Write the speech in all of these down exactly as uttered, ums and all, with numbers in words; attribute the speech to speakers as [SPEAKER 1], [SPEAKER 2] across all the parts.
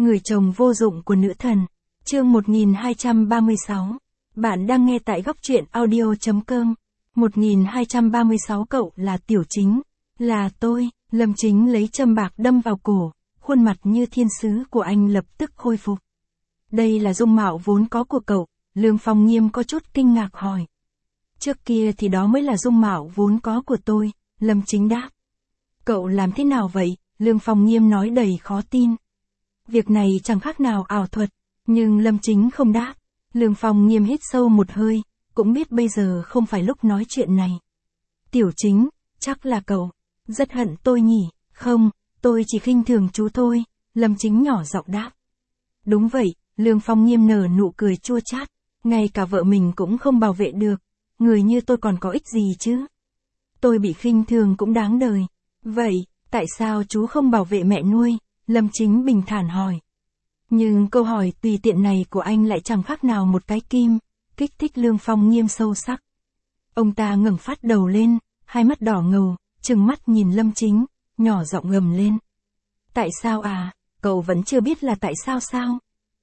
[SPEAKER 1] Người chồng vô dụng của nữ thần. Chương một nghìn hai trăm ba mươi sáu. Bạn đang nghe tại góc truyện audio chấm com. một nghìn hai trăm ba mươi sáu cậu là Tiểu Chính. Là tôi. Lâm Chính lấy châm bạc đâm vào cổ, khuôn mặt như thiên sứ của anh lập tức khôi phục. Đây là dung mạo vốn có của cậu, Lương Phong Nghiêm có chút kinh ngạc hỏi. Trước kia thì đó mới là dung mạo vốn có của tôi, Lâm Chính đáp. Cậu làm thế nào vậy? Lương Phong Nghiêm nói đầy khó tin. Việc này chẳng khác nào ảo thuật, nhưng Lâm Chính không đáp. Lương Phong Nghiêm hít sâu một hơi, cũng biết bây giờ không phải lúc nói chuyện này. Tiểu Chính, chắc là cậu rất hận tôi nhỉ? Không, tôi chỉ khinh thường chú thôi, Lâm Chính nhỏ giọng đáp. Đúng vậy, Lương Phong Nghiêm nở nụ cười chua chát, ngay cả vợ mình cũng không bảo vệ được, người như tôi còn có ích gì chứ? Tôi bị khinh thường cũng đáng đời. Vậy, tại sao chú không bảo vệ mẹ nuôi? Lâm Chính bình thản hỏi. Nhưng câu hỏi tùy tiện này của anh lại chẳng khác nào một cái kim, kích thích Lương Phong Nghiêm sâu sắc. Ông ta ngẩng phát đầu lên, hai mắt đỏ ngầu, trừng mắt nhìn Lâm Chính, nhỏ giọng gầm lên. Tại sao à, cậu vẫn chưa biết là tại sao sao?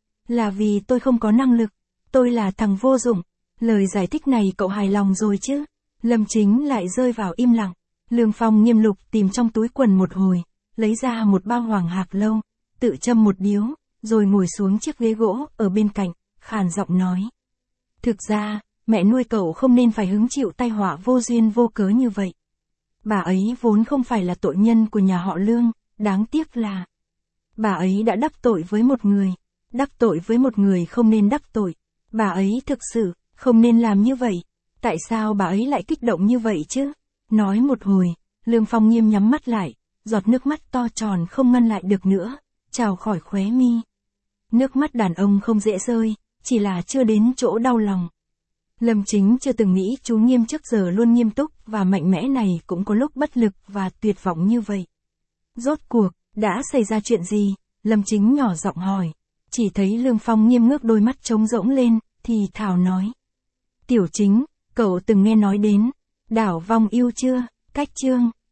[SPEAKER 1] Là vì tôi không có năng lực, tôi là thằng vô dụng. Lời giải thích này cậu hài lòng rồi chứ? Lâm Chính lại rơi vào im lặng. Lương Phong Nghiêm lục tìm trong túi quần một hồi, lấy ra một bao hoàng hạc lâu, tự châm một điếu, rồi ngồi xuống chiếc ghế gỗ ở bên cạnh, khàn giọng nói. Thực ra, mẹ nuôi cậu không nên phải hứng chịu tai họa vô duyên vô cớ như vậy. Bà ấy vốn không phải là tội nhân của nhà họ Lương, đáng tiếc là bà ấy đã đắc tội với một người, đắc tội với một người không nên đắc tội. Bà ấy thực sự không nên làm như vậy. Tại sao bà ấy lại kích động như vậy chứ? Nói một hồi, Lương Phong Nghiêm nhắm mắt lại, giọt nước mắt to tròn không ngăn lại được nữa, trào khỏi khóe mi. Nước mắt đàn ông không dễ rơi, chỉ là chưa đến chỗ đau lòng. Lâm Chính chưa từng nghĩ chú Nghiêm trước giờ luôn nghiêm túc và mạnh mẽ này cũng có lúc bất lực và tuyệt vọng như vậy. Rốt cuộc, đã xảy ra chuyện gì? Lâm Chính nhỏ giọng hỏi. Chỉ thấy Lương Phong Nghiêm ngước đôi mắt trống rỗng lên, thì thào nói. Tiểu Chính, cậu từng nghe nói đến đảo Vong Yêu chưa? Cách chương